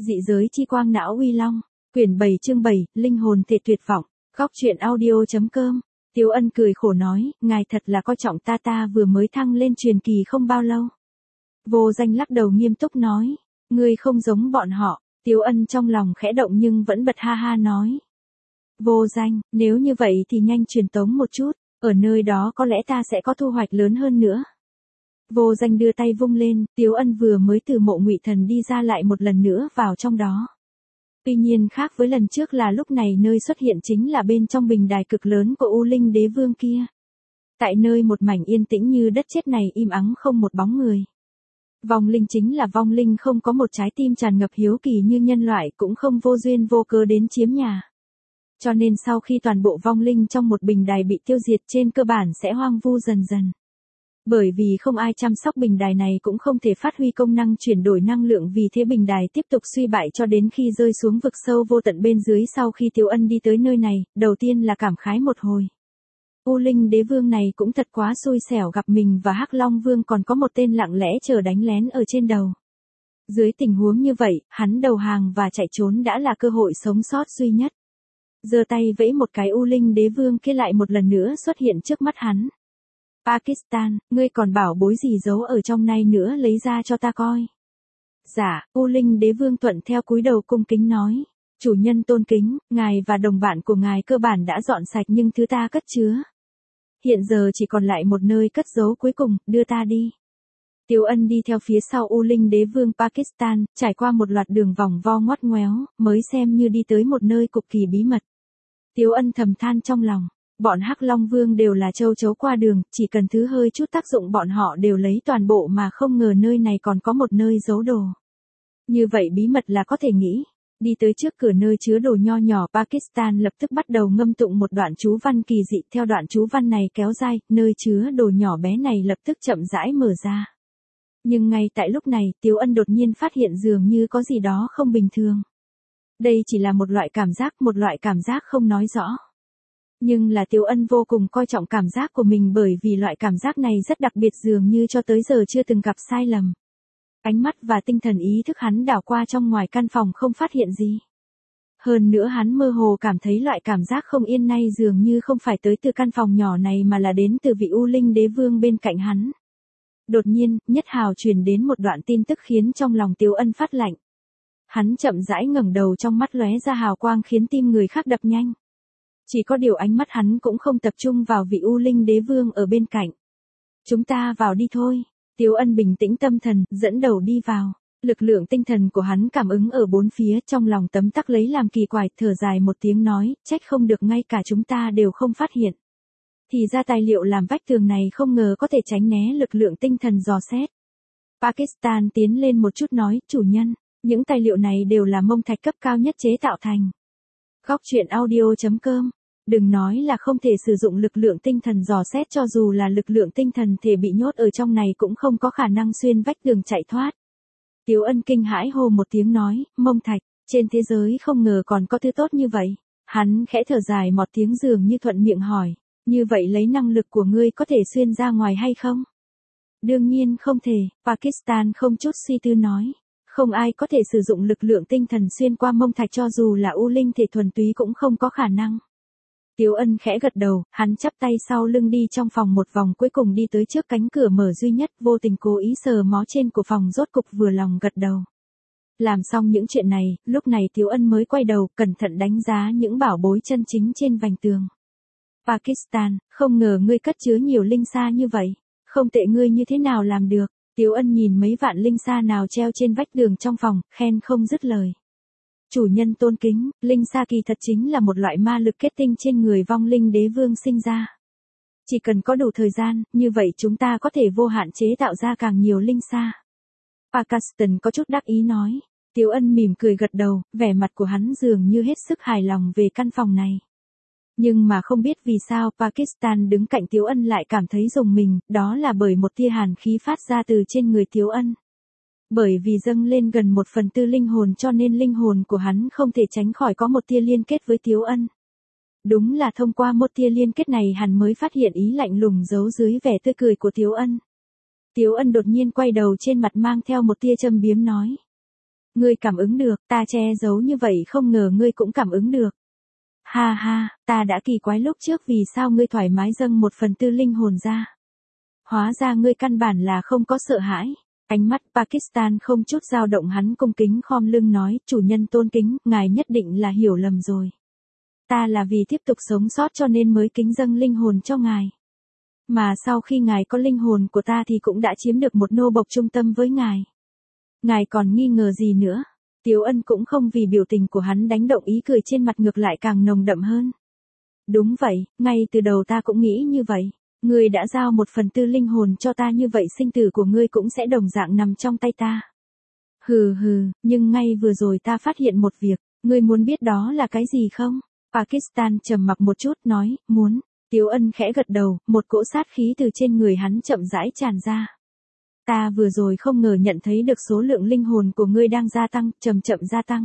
Dị giới chi quang não uy long. Quyển 7 chương 7, linh hồn thể tuyệt vọng. Góc truyện audio.com. Tiếu Ân cười khổ nói, ngài thật là coi trọng ta vừa mới thăng lên truyền kỳ không bao lâu. Vô Danh lắc đầu nghiêm túc nói, ngươi không giống bọn họ. Tiếu Ân trong lòng khẽ động nhưng vẫn bật ha ha nói. Vô Danh, nếu như vậy thì nhanh truyền tống một chút, ở nơi đó có lẽ ta sẽ có thu hoạch lớn hơn nữa. Vô Danh đưa tay vung lên, Tiếu Ân vừa mới từ mộ Ngụy Thần đi ra lại một lần nữa vào trong đó. Tuy nhiên khác với lần trước là lúc này nơi xuất hiện chính là bên trong bình đài cực lớn của U Linh Đế Vương kia. Tại nơi một mảnh yên tĩnh như đất chết này im ắng không một bóng người. Vong linh chính là vong linh không có một trái tim tràn ngập hiếu kỳ như nhân loại cũng không vô duyên vô cớ đến chiếm nhà. Cho nên sau khi toàn bộ vong linh trong một bình đài bị tiêu diệt trên cơ bản sẽ hoang vu dần dần. Bởi vì không ai chăm sóc bình đài này cũng không thể phát huy công năng chuyển đổi năng lượng vì thế bình đài tiếp tục suy bại cho đến khi rơi xuống vực sâu vô tận bên dưới. Sau khi Tiếu Ân đi tới nơi này, đầu tiên là cảm khái một hồi. U Linh Đế Vương này cũng thật quá xui xẻo gặp mình và Hắc Long Vương còn có một tên lặng lẽ chờ đánh lén ở trên đầu. Dưới tình huống như vậy, hắn đầu hàng và chạy trốn đã là cơ hội sống sót duy nhất. Giơ tay vẫy một cái U Linh Đế Vương kia lại một lần nữa xuất hiện trước mắt hắn. Pakistan, ngươi còn bảo bối gì giấu ở trong này nữa lấy ra cho ta coi. Dạ, U Linh Đế Vương thuận theo cúi đầu cung kính nói. Chủ nhân tôn kính, ngài và đồng bạn của ngài cơ bản đã dọn sạch nhưng thứ ta cất chứa. Hiện giờ chỉ còn lại một nơi cất giấu cuối cùng, đưa ta đi. Tiếu Ân đi theo phía sau U Linh Đế Vương Pakistan, trải qua một loạt đường vòng vo ngoắt ngoéo, mới xem như đi tới một nơi cực kỳ bí mật. Tiếu Ân thầm than trong lòng. Bọn Hắc Long Vương đều là châu chấu qua đường, chỉ cần thứ hơi chút tác dụng bọn họ đều lấy toàn bộ mà không ngờ nơi này còn có một nơi giấu đồ. Như vậy bí mật là có thể nghĩ. Đi tới trước cửa nơi chứa đồ nho nhỏ Pakistan lập tức bắt đầu ngâm tụng một đoạn chú văn kỳ dị. Theo đoạn chú văn này kéo dài, nơi chứa đồ nhỏ bé này lập tức chậm rãi mở ra. Nhưng ngay tại lúc này, Tiếu Ân đột nhiên phát hiện dường như có gì đó không bình thường. Đây chỉ là một loại cảm giác không nói rõ. Nhưng là Tiếu Ân vô cùng coi trọng cảm giác của mình bởi vì loại cảm giác này rất đặc biệt dường như cho tới giờ chưa từng gặp sai lầm. Ánh mắt và tinh thần ý thức hắn đảo qua trong ngoài căn phòng không phát hiện gì. Hơn nữa hắn mơ hồ cảm thấy loại cảm giác không yên này dường như không phải tới từ căn phòng nhỏ này mà là đến từ vị U Linh Đế Vương bên cạnh hắn. Đột nhiên, Nhất Hào truyền đến một đoạn tin tức khiến trong lòng Tiếu Ân phát lạnh. Hắn chậm rãi ngẩng đầu trong mắt lóe ra hào quang khiến tim người khác đập nhanh. Chỉ có điều ánh mắt hắn cũng không tập trung vào vị U Linh Đế Vương ở bên cạnh. Chúng ta vào đi thôi. Tiếu Ân bình tĩnh tâm thần, dẫn đầu đi vào. Lực lượng tinh thần của hắn cảm ứng ở bốn phía trong lòng tấm tắc lấy làm kỳ quái, thở dài một tiếng nói, trách không được ngay cả chúng ta đều không phát hiện. Thì ra tài liệu làm vách tường này không ngờ có thể tránh né lực lượng tinh thần dò xét. Pakistan tiến lên một chút nói, chủ nhân, những tài liệu này đều là mông thạch cấp cao nhất chế tạo thành. Góc truyện audio.com. Đừng nói là không thể sử dụng lực lượng tinh thần dò xét cho dù là lực lượng tinh thần thể bị nhốt ở trong này cũng không có khả năng xuyên vách tường chạy thoát. Tiếu Ân kinh hãi hô một tiếng nói, mông thạch, trên thế giới không ngờ còn có thứ tốt như vậy. Hắn khẽ thở dài một tiếng dường như thuận miệng hỏi, như vậy lấy năng lực của ngươi có thể xuyên ra ngoài hay không? Đương nhiên không thể, Pakistan không chút suy tư nói. Không ai có thể sử dụng lực lượng tinh thần xuyên qua mông thạch cho dù là U Linh thể thuần túy cũng không có khả năng. Tiếu Ân khẽ gật đầu, hắn chắp tay sau lưng đi trong phòng một vòng cuối cùng đi tới trước cánh cửa mở duy nhất vô tình cố ý sờ mó trên của phòng rốt cục vừa lòng gật đầu. Làm xong những chuyện này, lúc này Tiếu Ân mới quay đầu cẩn thận đánh giá những bảo bối chân chính trên vành tường. Pakistan, không ngờ ngươi cất chứa nhiều linh sa như vậy, không tệ ngươi như thế nào làm được. Tiếu Ân nhìn mấy vạn linh sa nào treo trên vách tường trong phòng, khen không dứt lời. Chủ nhân tôn kính, linh sa kỳ thật chính là một loại ma lực kết tinh trên người vong linh đế vương sinh ra. Chỉ cần có đủ thời gian, như vậy chúng ta có thể vô hạn chế tạo ra càng nhiều linh sa. Pakistan có chút đắc ý nói. Tiếu Ân mỉm cười gật đầu, vẻ mặt của hắn dường như hết sức hài lòng về căn phòng này. Nhưng mà không biết vì sao Pakistan đứng cạnh Tiếu Ân lại cảm thấy rùng mình, đó là bởi một tia hàn khí phát ra từ trên người Tiếu Ân. Bởi vì dâng lên gần 1/4 linh hồn cho nên linh hồn của hắn không thể tránh khỏi có một tia liên kết với Tiếu Ân. Đúng là thông qua một tia liên kết này hắn mới phát hiện ý lạnh lùng giấu dưới vẻ tươi cười của Tiếu Ân. Tiếu Ân đột nhiên quay đầu trên mặt mang theo một tia châm biếm nói. Ngươi cảm ứng được, ta che giấu như vậy không ngờ ngươi cũng cảm ứng được. Ha ha, ta đã kỳ quái lúc trước vì sao ngươi thoải mái dâng 1/4 linh hồn ra. Hóa ra ngươi căn bản là không có sợ hãi. Ánh mắt Pakistan không chút dao động, hắn cung kính khom lưng nói, chủ nhân tôn kính, ngài nhất định là hiểu lầm rồi. Ta là vì tiếp tục sống sót cho nên mới kính dâng linh hồn cho ngài. Mà sau khi ngài có linh hồn của ta thì cũng đã chiếm được một nô bộc trung tâm với ngài. Ngài còn nghi ngờ gì nữa? Tiếu Ân cũng không vì biểu tình của hắn đánh động, ý cười trên mặt ngược lại càng nồng đậm hơn. Đúng vậy, ngay từ đầu ta cũng nghĩ như vậy. Ngươi đã giao 1/4 linh hồn cho ta, như vậy sinh tử của ngươi cũng sẽ đồng dạng nằm trong tay ta. Hừ hừ, nhưng ngay vừa rồi ta phát hiện một việc, ngươi muốn biết đó là cái gì không? Pakistan trầm mặc một chút nói, muốn. Tiếu Ân khẽ gật đầu, một cỗ sát khí từ trên người hắn chậm rãi tràn ra. Ta vừa rồi không ngờ nhận thấy được số lượng linh hồn của ngươi đang gia tăng, chậm chậm gia tăng.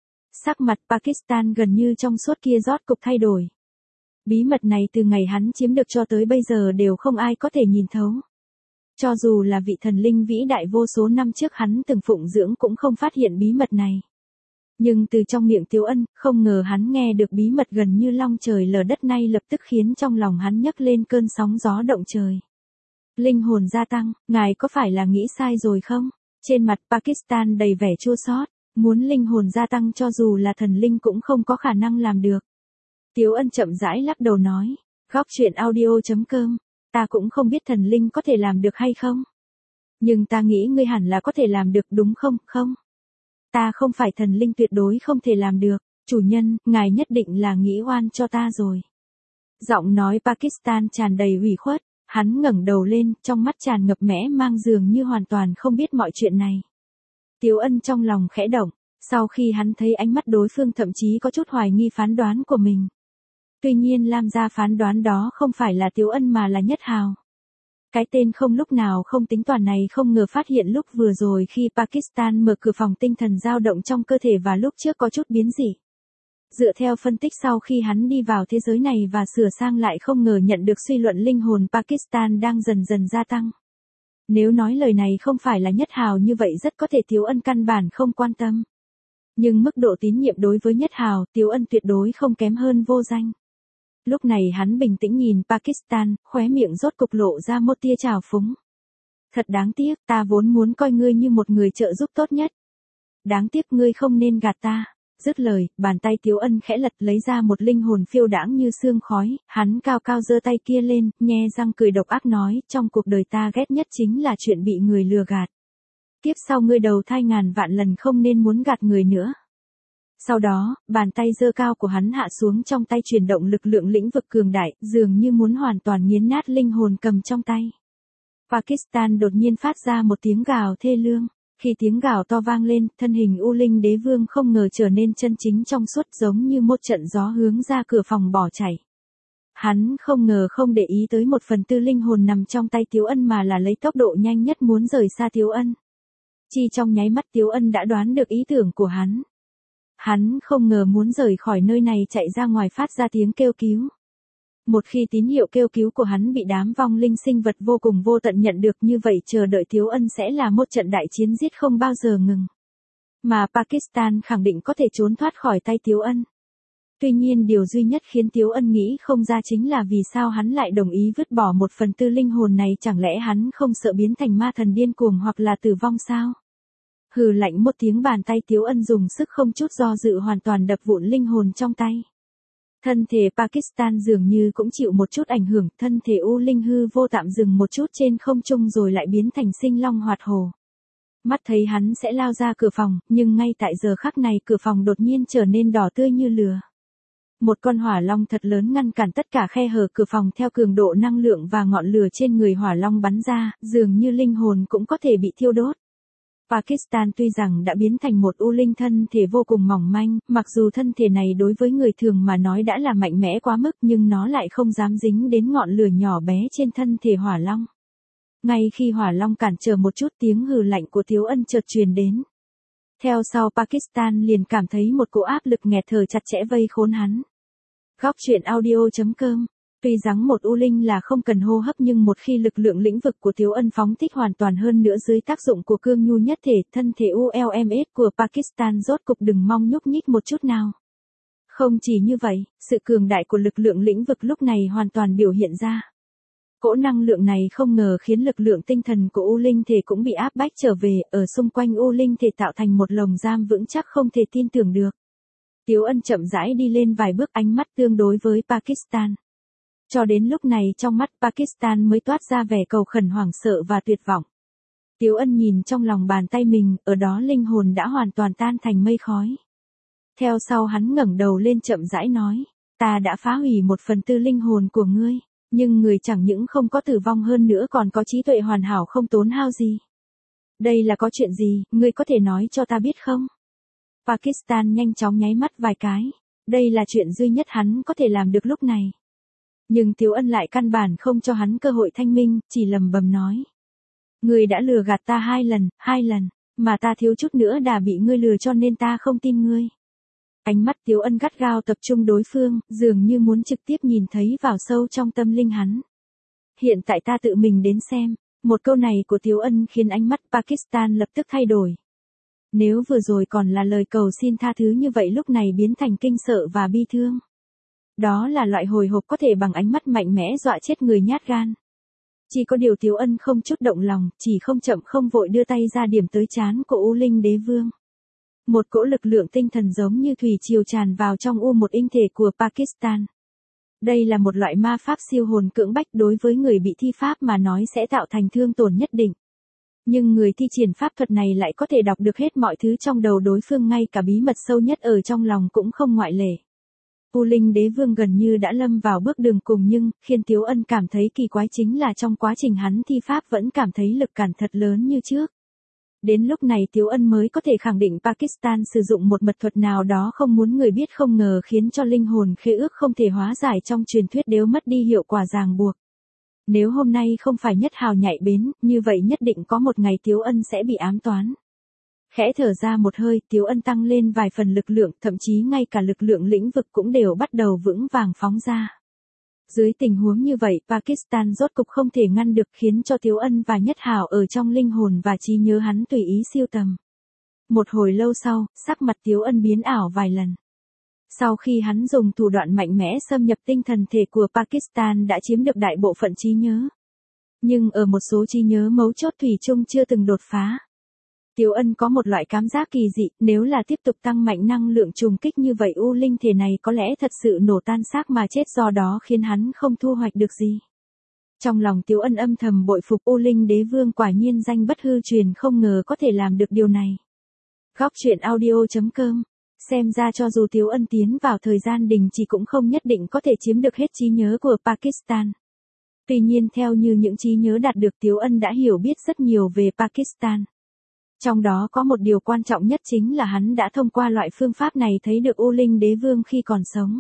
Sắc mặt Pakistan gần như trong suốt kia rốt cục thay đổi. Bí mật này từ ngày hắn chiếm được cho tới bây giờ đều không ai có thể nhìn thấu. Cho dù là vị thần linh vĩ đại vô số năm trước hắn từng phụng dưỡng cũng không phát hiện bí mật này. Nhưng từ trong miệng Tiếu Ân, không ngờ hắn nghe được bí mật gần như long trời lở đất, này lập tức khiến trong lòng hắn nhấc lên cơn sóng gió động trời. Linh hồn gia tăng, ngài có phải là nghĩ sai rồi không? Trên mặt Pakistan đầy vẻ chua xót, muốn linh hồn gia tăng cho dù là thần linh cũng không có khả năng làm được. Tiếu Ân chậm rãi lắc đầu nói, góc chuyện audio.com, ta cũng không biết thần linh có thể làm được hay không. Nhưng ta nghĩ ngươi hẳn là có thể làm được đúng không? Không. Ta không phải thần linh, tuyệt đối không thể làm được. Chủ nhân, ngài nhất định là nghĩ oan cho ta rồi. Giọng nói Pakistan tràn đầy ủy khuất, hắn ngẩng đầu lên, trong mắt tràn ngập mẽ mang, dường như hoàn toàn không biết mọi chuyện này. Tiếu Ân trong lòng khẽ động, sau khi hắn thấy ánh mắt đối phương thậm chí có chút hoài nghi phán đoán của mình. Tuy nhiên Lam gia phán đoán đó không phải là Tiếu Ân mà là Nhất Hào. Cái tên không lúc nào không tính toán này không ngờ phát hiện lúc vừa rồi khi Pakistan mở cửa phòng tinh thần dao động trong cơ thể và lúc trước có chút biến dị. Dựa theo phân tích sau khi hắn đi vào thế giới này và sửa sang lại không ngờ nhận được suy luận linh hồn Pakistan đang dần dần gia tăng. Nếu nói lời này không phải là Nhất Hào như vậy rất có thể Tiếu Ân căn bản không quan tâm. Nhưng mức độ tín nhiệm đối với Nhất Hào, Tiếu Ân tuyệt đối không kém hơn Vô Danh. Lúc này hắn bình tĩnh nhìn Pakistan, khóe miệng rốt cục lộ ra một tia trào phúng. Thật đáng tiếc, ta vốn muốn coi ngươi như một người trợ giúp tốt nhất. Đáng tiếc ngươi không nên gạt ta. Dứt lời, bàn tay Tiếu Ân khẽ lật lấy ra một linh hồn phiêu đãng như sương khói, hắn cao cao giơ tay kia lên, nhe răng cười độc ác nói, trong cuộc đời ta ghét nhất chính là chuyện bị người lừa gạt. Tiếp sau ngươi đầu thai ngàn vạn lần không nên muốn gạt người nữa. Sau đó, bàn tay giơ cao của hắn hạ xuống, trong tay chuyển động lực lượng lĩnh vực cường đại, dường như muốn hoàn toàn nghiến nát linh hồn cầm trong tay. Pakistan đột nhiên phát ra một tiếng gào thê lương. Khi tiếng gào to vang lên, thân hình U Linh Đế Vương không ngờ trở nên chân chính trong suốt, giống như một trận gió hướng ra cửa phòng bỏ chạy. Hắn không ngờ không để ý tới 1/4 linh hồn nằm trong tay Tiếu Ân mà là lấy tốc độ nhanh nhất muốn rời xa Tiếu Ân. Chỉ trong nháy mắt Tiếu Ân đã đoán được ý tưởng của hắn. Hắn không ngờ muốn rời khỏi nơi này chạy ra ngoài phát ra tiếng kêu cứu. Một khi tín hiệu kêu cứu của hắn bị đám vong linh sinh vật vô cùng vô tận nhận được, như vậy chờ đợi Tiếu Ân sẽ là một trận đại chiến giết không bao giờ ngừng. Mà Pakistan khẳng định có thể trốn thoát khỏi tay Tiếu Ân. Tuy nhiên điều duy nhất khiến Tiếu Ân nghĩ không ra chính là vì sao hắn lại đồng ý vứt bỏ 1/4 linh hồn này, chẳng lẽ hắn không sợ biến thành ma thần điên cuồng hoặc là tử vong sao? Hừ lạnh một tiếng, bàn tay Tiếu Ân dùng sức không chút do dự hoàn toàn đập vụn linh hồn trong tay. Thân thể Pakistan dường như cũng chịu một chút ảnh hưởng, thân thể U Linh hư vô tạm dừng một chút trên không trung rồi lại biến thành sinh long hoạt hổ. Mắt thấy hắn sẽ lao ra cửa phòng, nhưng ngay tại giờ khắc này cửa phòng đột nhiên trở nên đỏ tươi như lửa. Một con hỏa long thật lớn ngăn cản tất cả khe hở cửa phòng, theo cường độ năng lượng và ngọn lửa trên người hỏa long bắn ra, dường như linh hồn cũng có thể bị thiêu đốt. Pakistan tuy rằng đã biến thành một U Linh thân thể vô cùng mỏng manh, mặc dù thân thể này đối với người thường mà nói đã là mạnh mẽ quá mức, nhưng nó lại không dám dính đến ngọn lửa nhỏ bé trên thân thể hỏa long. Ngay khi hỏa long cản trở một chút, tiếng hừ lạnh của Tiếu Ân chợt truyền đến. Theo sau Pakistan liền cảm thấy một cỗ áp lực nghẹt thở chặt chẽ vây khốn hắn. Góc chuyện audio.com Tuy rằng một U Linh là không cần hô hấp nhưng một khi lực lượng lĩnh vực của Tiếu Ân phóng thích hoàn toàn hơn nữa dưới tác dụng của cương nhu nhất thể, thân thể ULMS của Pakistan rốt cục đừng mong nhúc nhích một chút nào. Không chỉ như vậy, sự cường đại của lực lượng lĩnh vực lúc này hoàn toàn biểu hiện ra. Cỗ năng lượng này không ngờ khiến lực lượng tinh thần của U Linh thể cũng bị áp bách trở về, ở xung quanh U Linh thể tạo thành một lồng giam vững chắc không thể tin tưởng được. Tiếu Ân chậm rãi đi lên vài bước, ánh mắt tương đối với Pakistan. Cho đến lúc này trong mắt Pakistan mới toát ra vẻ cầu khẩn hoảng sợ và tuyệt vọng. Tiếu Ân nhìn trong lòng bàn tay mình, ở đó linh hồn đã hoàn toàn tan thành mây khói. Theo sau hắn ngẩng đầu lên chậm rãi nói, ta đã phá hủy 1/4 linh hồn của ngươi, nhưng người chẳng những không có tử vong hơn nữa còn có trí tuệ hoàn hảo không tốn hao gì. Đây là có chuyện gì, ngươi có thể nói cho ta biết không? Pakistan nhanh chóng nháy mắt vài cái, đây là chuyện duy nhất hắn có thể làm được lúc này. Nhưng Tiếu Ân lại căn bản không cho hắn cơ hội thanh minh, chỉ lầm bầm nói. Ngươi đã lừa gạt ta 2 lần, mà ta thiếu chút nữa đã bị ngươi lừa cho nên ta không tin ngươi. Ánh mắt Tiếu Ân gắt gao tập trung đối phương, dường như muốn trực tiếp nhìn thấy vào sâu trong tâm linh hắn. Hiện tại ta tự mình đến xem, một câu này của Tiếu Ân khiến ánh mắt Pakistan lập tức thay đổi. Nếu vừa rồi còn là lời cầu xin tha thứ như vậy lúc này biến thành kinh sợ và bi thương. Đó là loại hồi hộp có thể bằng ánh mắt mạnh mẽ dọa chết người nhát gan. Chỉ có điều Tiếu Ân không chút động lòng, chỉ không chậm không vội đưa tay ra điểm tới trán của U Linh Đế Vương. Một cỗ lực lượng tinh thần giống như thủy triều tràn vào trong một tinh thể của Pakistan. Đây là một loại ma pháp siêu hồn cưỡng bách, đối với người bị thi pháp mà nói sẽ tạo thành thương tổn nhất định. Nhưng người thi triển pháp thuật này lại có thể đọc được hết mọi thứ trong đầu đối phương, ngay cả bí mật sâu nhất ở trong lòng cũng không ngoại lệ. U Linh Đế Vương gần như đã lâm vào bước đường cùng, nhưng khiến Tiếu Ân cảm thấy kỳ quái chính là trong quá trình hắn thi pháp vẫn cảm thấy lực cản thật lớn như trước. Đến lúc này Tiếu Ân mới có thể khẳng định Pakistan sử dụng một mật thuật nào đó không muốn người biết, không ngờ khiến cho linh hồn khế ước không thể hóa giải trong truyền thuyết đều mất đi hiệu quả ràng buộc. Nếu hôm nay không phải Nhất Hào nhạy bén, như vậy nhất định có một ngày Tiếu Ân sẽ bị ám toán. Khẽ thở ra một hơi, Tiếu Ân tăng lên vài phần lực lượng, thậm chí ngay cả lực lượng lĩnh vực cũng đều bắt đầu vững vàng phóng ra. Dưới tình huống như vậy, Pakistan rốt cục không thể ngăn được, khiến cho Tiếu Ân và Nhất Hào ở trong linh hồn và trí nhớ hắn tùy ý siêu tầm. Một hồi lâu sau, sắc mặt Tiếu Ân biến ảo vài lần. Sau khi hắn dùng thủ đoạn mạnh mẽ xâm nhập tinh thần thể của Pakistan đã chiếm được đại bộ phận trí nhớ. Nhưng ở một số trí nhớ mấu chốt thủy chung chưa từng đột phá. Tiếu Ân có một loại cảm giác kỳ dị, nếu là tiếp tục tăng mạnh năng lượng trùng kích như vậy U Linh thể này có lẽ thật sự nổ tan xác mà chết, do đó khiến hắn không thu hoạch được gì. Trong lòng Tiếu Ân âm thầm bội phục U Linh Đế Vương, quả nhiên danh bất hư truyền, không ngờ có thể làm được điều này. Góc truyện audio.com. Xem ra cho dù Tiếu Ân tiến vào thời gian đình chỉ cũng không nhất định có thể chiếm được hết trí nhớ của Pakistan. Tuy nhiên theo như những trí nhớ đạt được, Tiếu Ân đã hiểu biết rất nhiều về Pakistan. Trong đó có một điều quan trọng nhất chính là hắn đã thông qua loại phương pháp này thấy được U Linh Đế Vương khi còn sống.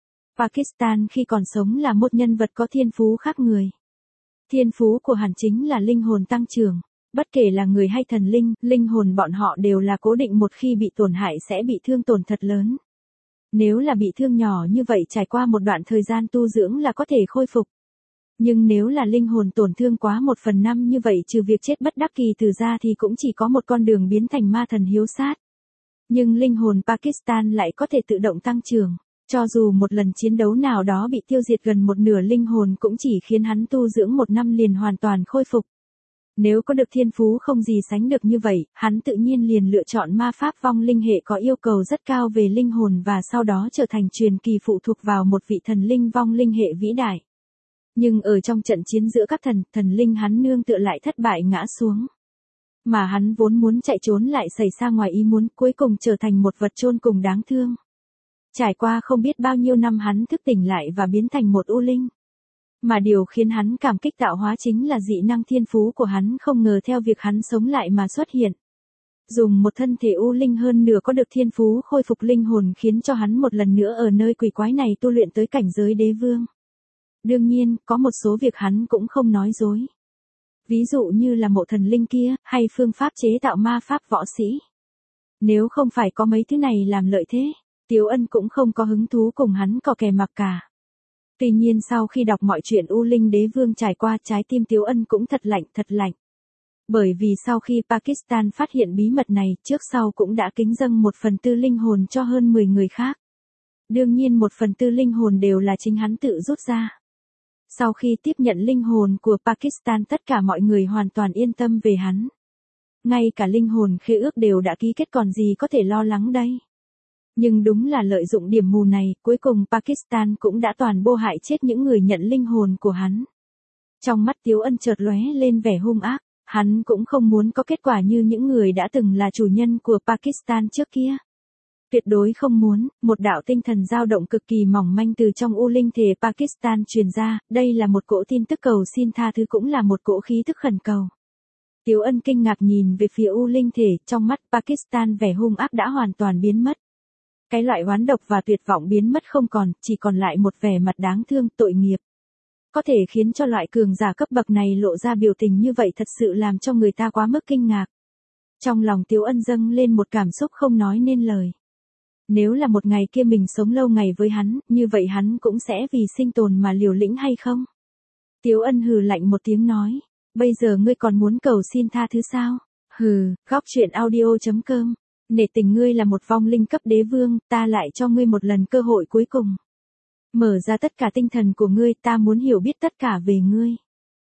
Pakistan khi còn sống là một nhân vật có thiên phú khác người. Thiên phú của hắn chính là linh hồn tăng trưởng. Bất kể là người hay thần linh, linh hồn bọn họ đều là cố định, một khi bị tổn hại sẽ bị thương tổn thật lớn. Nếu là bị thương nhỏ như vậy trải qua một đoạn thời gian tu dưỡng là có thể khôi phục. Nhưng nếu là linh hồn tổn thương quá 1/5 như vậy, trừ việc chết bất đắc kỳ tử ra thì cũng chỉ có một con đường biến thành ma thần hiếu sát. Nhưng linh hồn Pakistan lại có thể tự động tăng trưởng. Cho dù một lần chiến đấu nào đó bị tiêu diệt gần một nửa linh hồn cũng chỉ khiến hắn tu dưỡng 1 năm liền hoàn toàn khôi phục. Nếu có được thiên phú không gì sánh được như vậy, hắn tự nhiên liền lựa chọn ma pháp vong linh hệ có yêu cầu rất cao về linh hồn và sau đó trở thành truyền kỳ phụ thuộc vào một vị thần linh vong linh hệ vĩ đại. Nhưng ở trong trận chiến giữa các thần linh hắn nương tựa lại thất bại ngã xuống. Mà hắn vốn muốn chạy trốn lại xảy ra ngoài ý muốn, cuối cùng trở thành một vật chôn cùng đáng thương. Trải qua không biết bao nhiêu năm hắn thức tỉnh lại và biến thành một U Linh. Mà điều khiến hắn cảm kích tạo hóa chính là dị năng thiên phú của hắn không ngờ theo việc hắn sống lại mà xuất hiện. Dùng một thân thể U Linh hơn nửa có được thiên phú khôi phục linh hồn khiến cho hắn một lần nữa ở nơi quỷ quái này tu luyện tới cảnh giới đế vương. Đương nhiên, có một số việc hắn cũng không nói dối. Ví dụ như là mộ thần linh kia, hay phương pháp chế tạo ma pháp võ sĩ. Nếu không phải có mấy thứ này làm lợi thế, Tiếu Ân cũng không có hứng thú cùng hắn cò kè mặc cả. Tuy nhiên sau khi đọc mọi chuyện U Linh đế vương trải qua, trái tim Tiếu Ân cũng thật lạnh, thật lạnh. Bởi vì sau khi Pakistan phát hiện bí mật này, trước sau cũng đã kính dâng 1/4 linh hồn cho hơn 10 người khác. Đương nhiên 1/4 linh hồn đều là chính hắn tự rút ra. Sau khi tiếp nhận linh hồn của Pakistan, tất cả mọi người hoàn toàn yên tâm về hắn. Ngay cả linh hồn khế ước đều đã ký kết, còn gì có thể lo lắng đây. Nhưng đúng là lợi dụng điểm mù này, cuối cùng Pakistan cũng đã toàn bộ hại chết những người nhận linh hồn của hắn. Trong mắt Tiếu Ân chợt lóe lên vẻ hung ác, hắn cũng không muốn có kết quả như những người đã từng là chủ nhân của Pakistan trước kia. Tuyệt đối không muốn. Một đạo tinh thần dao động cực kỳ mỏng manh từ trong U Linh thể Pakistan truyền ra, đây là một cỗ tin tức cầu xin tha thứ, cũng là một cỗ khí thức khẩn cầu. Tiếu Ân kinh ngạc nhìn về phía U Linh thể, trong mắt Pakistan vẻ hung ác đã hoàn toàn biến mất. Cái loại oán độc và tuyệt vọng biến mất không còn, chỉ còn lại một vẻ mặt đáng thương, tội nghiệp. Có thể khiến cho loại cường giả cấp bậc này lộ ra biểu tình như vậy thật sự làm cho người ta quá mức kinh ngạc. Trong lòng Tiếu Ân dâng lên một cảm xúc không nói nên lời. Nếu là một ngày kia mình sống lâu ngày với hắn, như vậy hắn cũng sẽ vì sinh tồn mà liều lĩnh hay không? Tiếu Ân hừ lạnh một tiếng nói, bây giờ ngươi còn muốn cầu xin tha thứ sao? Hừ, góc truyện audio.com. Nể tình ngươi là một vong linh cấp đế vương, ta lại cho ngươi một lần cơ hội cuối cùng. Mở ra tất cả tinh thần của ngươi, ta muốn hiểu biết tất cả về ngươi.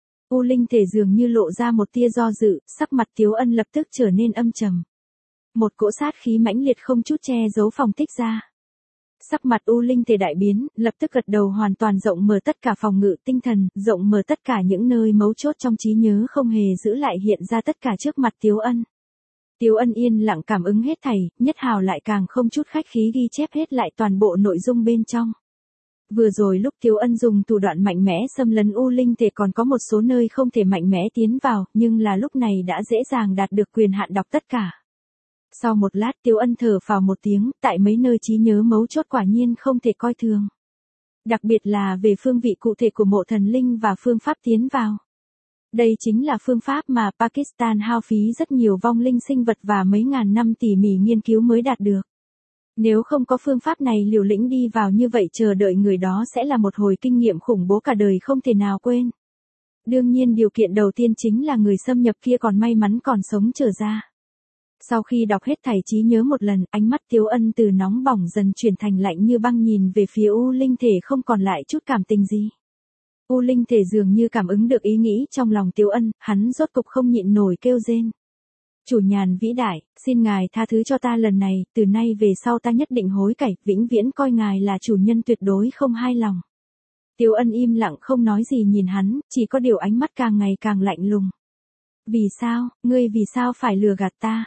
U Linh thể dường như lộ ra một tia do dự, sắc mặt Tiếu Ân lập tức trở nên âm trầm. Một cỗ sát khí mãnh liệt không chút che giấu phòng tích ra. Sắc mặt U Linh thể đại biến, lập tức gật đầu, hoàn toàn rộng mở tất cả phòng ngự tinh thần, rộng mở tất cả những nơi mấu chốt trong trí nhớ, không hề giữ lại, hiện ra tất cả trước mặt Tiếu Ân. Tiếu Ân yên lặng cảm ứng hết thảy, Nhất Hào lại càng không chút khách khí ghi chép hết lại toàn bộ nội dung bên trong. Vừa rồi lúc Tiếu Ân dùng thủ đoạn mạnh mẽ xâm lấn U Linh thể còn có một số nơi không thể mạnh mẽ tiến vào, nhưng là lúc này đã dễ dàng đạt được quyền hạn đọc tất cả. Sau một lát Tiếu Ân thở phào một tiếng, tại mấy nơi trí nhớ mấu chốt quả nhiên không thể coi thường. Đặc biệt là về phương vị cụ thể của mộ thần linh và phương pháp tiến vào. Đây chính là phương pháp mà Pakistan hao phí rất nhiều vong linh sinh vật và mấy ngàn năm tỉ mỉ nghiên cứu mới đạt được. Nếu không có phương pháp này liều lĩnh đi vào như vậy, chờ đợi người đó sẽ là một hồi kinh nghiệm khủng bố cả đời không thể nào quên. Đương nhiên điều kiện đầu tiên chính là người xâm nhập kia còn may mắn còn sống trở ra. Sau khi đọc hết thảy trí nhớ một lần, ánh mắt Tiếu Ân từ nóng bỏng dần chuyển thành lạnh như băng, nhìn về phía U Linh thể không còn lại chút cảm tình gì. U Linh thể dường như cảm ứng được ý nghĩ trong lòng Tiếu Ân, hắn rốt cục không nhịn nổi kêu rên. Chủ nhàn vĩ đại, xin ngài tha thứ cho ta lần này, từ nay về sau ta nhất định hối cải, vĩnh viễn coi ngài là chủ nhân tuyệt đối không hai lòng. Tiếu Ân im lặng không nói gì nhìn hắn, chỉ có điều ánh mắt càng ngày càng lạnh lùng. Vì sao, ngươi vì sao phải lừa gạt ta?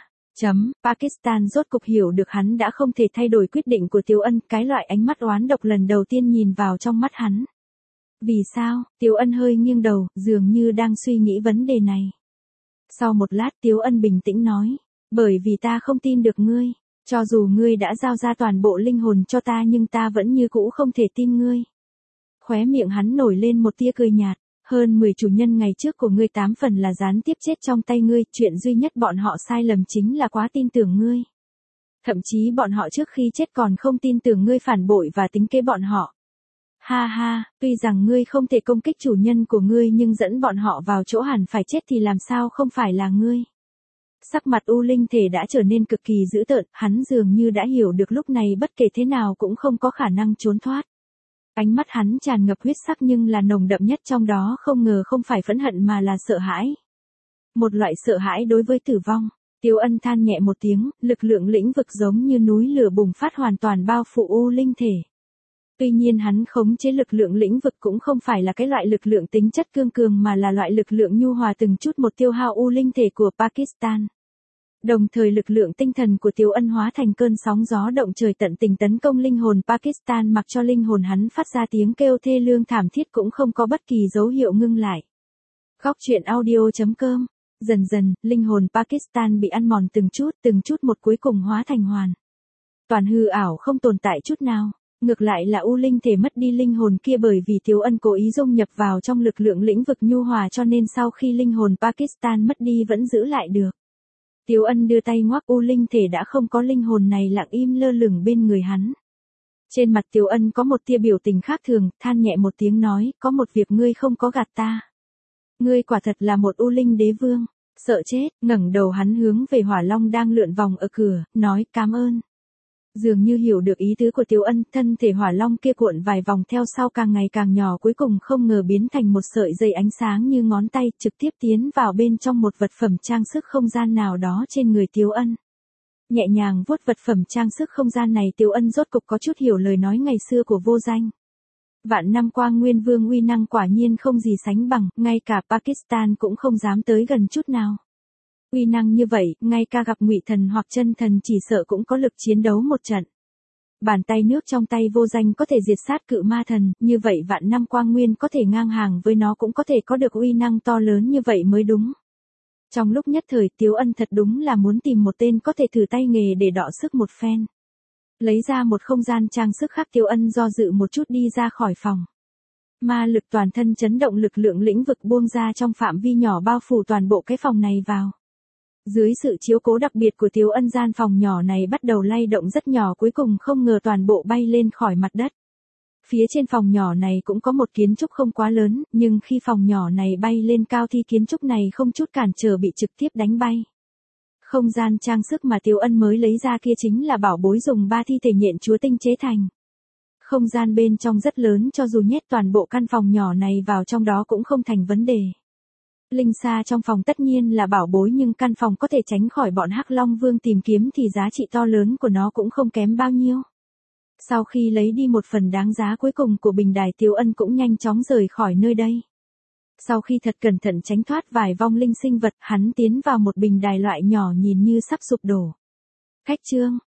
Pakistan rốt cục hiểu được hắn đã không thể thay đổi quyết định của Tiếu Ân, cái loại ánh mắt oán độc lần đầu tiên nhìn vào trong mắt hắn. Vì sao? Tiếu Ân hơi nghiêng đầu, dường như đang suy nghĩ vấn đề này. Sau một lát Tiếu Ân bình tĩnh nói, bởi vì ta không tin được ngươi, cho dù ngươi đã giao ra toàn bộ linh hồn cho ta nhưng ta vẫn như cũ không thể tin ngươi. Khóe miệng hắn nổi lên một tia cười nhạt, hơn 10 chủ nhân ngày trước của ngươi 8 phần là gián tiếp chết trong tay ngươi, chuyện duy nhất bọn họ sai lầm chính là quá tin tưởng ngươi. Thậm chí bọn họ trước khi chết còn không tin tưởng ngươi phản bội và tính kế bọn họ. Ha ha, tuy rằng ngươi không thể công kích chủ nhân của ngươi nhưng dẫn bọn họ vào chỗ hẳn phải chết thì làm sao không phải là ngươi. Sắc mặt U Linh thể đã trở nên cực kỳ dữ tợn, hắn dường như đã hiểu được lúc này bất kể thế nào cũng không có khả năng trốn thoát. Ánh mắt hắn tràn ngập huyết sắc nhưng là nồng đậm nhất trong đó không ngờ không phải phẫn hận mà là sợ hãi. Một loại sợ hãi đối với tử vong. Tiếu Ân than nhẹ một tiếng, lực lượng lĩnh vực giống như núi lửa bùng phát hoàn toàn bao phủ U Linh thể. Tuy nhiên hắn khống chế lực lượng lĩnh vực cũng không phải là cái loại lực lượng tính chất cương cường mà là loại lực lượng nhu hòa từng chút một tiêu hao U Linh thể của Pakistan. Đồng thời lực lượng tinh thần của Tiếu Ân hóa thành cơn sóng gió động trời tận tình tấn công linh hồn Pakistan, mặc cho linh hồn hắn phát ra tiếng kêu thê lương thảm thiết cũng không có bất kỳ dấu hiệu ngưng lại. Góc truyện audio.com. Dần dần, linh hồn Pakistan bị ăn mòn từng chút một cuối cùng hóa thành hoàn toàn hư ảo không tồn tại chút nào. Ngược lại là U Linh thể mất đi linh hồn kia bởi vì Tiếu Ân cố ý dung nhập vào trong lực lượng lĩnh vực nhu hòa cho nên sau khi linh hồn Pakistan mất đi vẫn giữ lại được. Tiếu Ân đưa tay ngoắc U Linh thể đã không có linh hồn này lặng im lơ lửng bên người hắn. Trên mặt Tiếu Ân có một tia biểu tình khác thường, than nhẹ một tiếng nói, có một việc ngươi không có gạt ta. Ngươi quả thật là một U Linh đế vương. Sợ chết, ngẩng đầu hắn hướng về Hỏa Long đang lượn vòng ở cửa, nói cảm ơn. Dường như hiểu được ý tứ của Tiếu Ân, thân thể Hỏa Long kia cuộn vài vòng theo sau càng ngày càng nhỏ, cuối cùng không ngờ biến thành một sợi dây ánh sáng như ngón tay, trực tiếp tiến vào bên trong một vật phẩm trang sức không gian nào đó trên người Tiếu Ân. Nhẹ nhàng vuốt vật phẩm trang sức không gian này, Tiếu Ân rốt cục có chút hiểu lời nói ngày xưa của Vô Danh. Vạn năm qua Nguyên Vương uy năng quả nhiên không gì sánh bằng, ngay cả Pakistan cũng không dám tới gần chút nào. Uy năng như vậy, ngay cả gặp Ngụy Thần hoặc Chân Thần chỉ sợ cũng có lực chiến đấu một trận. Bàn tay nước trong tay Vô Danh có thể diệt sát cự ma thần, như vậy vạn năm quang nguyên có thể ngang hàng với nó, cũng có thể có được uy năng to lớn như vậy mới đúng. Trong lúc nhất thời, Tiếu Ân thật đúng là muốn tìm một tên có thể thử tay nghề để đọ sức một phen. Lấy ra một không gian trang sức khác, Tiếu Ân do dự một chút đi ra khỏi phòng. Ma lực toàn thân chấn động, lực lượng lĩnh vực buông ra trong phạm vi nhỏ bao phủ toàn bộ cái phòng này vào. Dưới sự chiếu cố đặc biệt của Tiếu Ân, gian phòng nhỏ này bắt đầu lay động rất nhỏ, cuối cùng không ngờ toàn bộ bay lên khỏi mặt đất. Phía trên phòng nhỏ này cũng có một kiến trúc không quá lớn, nhưng khi phòng nhỏ này bay lên cao thì kiến trúc này không chút cản trở bị trực tiếp đánh bay. Không gian trang sức mà Tiếu Ân mới lấy ra kia chính là bảo bối dùng 3 thi thể nhện chúa tinh chế thành. Không gian bên trong rất lớn, cho dù nhét toàn bộ căn phòng nhỏ này vào trong đó cũng không thành vấn đề. Linh sa trong phòng tất nhiên là bảo bối, nhưng căn phòng có thể tránh khỏi bọn Hắc Long Vương tìm kiếm thì giá trị to lớn của nó cũng không kém bao nhiêu. Sau khi lấy đi một phần đáng giá cuối cùng của bình đài, Tiếu Ân cũng nhanh chóng rời khỏi nơi đây. Sau khi thật cẩn thận tránh thoát vài vong linh sinh vật, hắn tiến vào một bình đài loại nhỏ nhìn như sắp sụp đổ. Khách trương,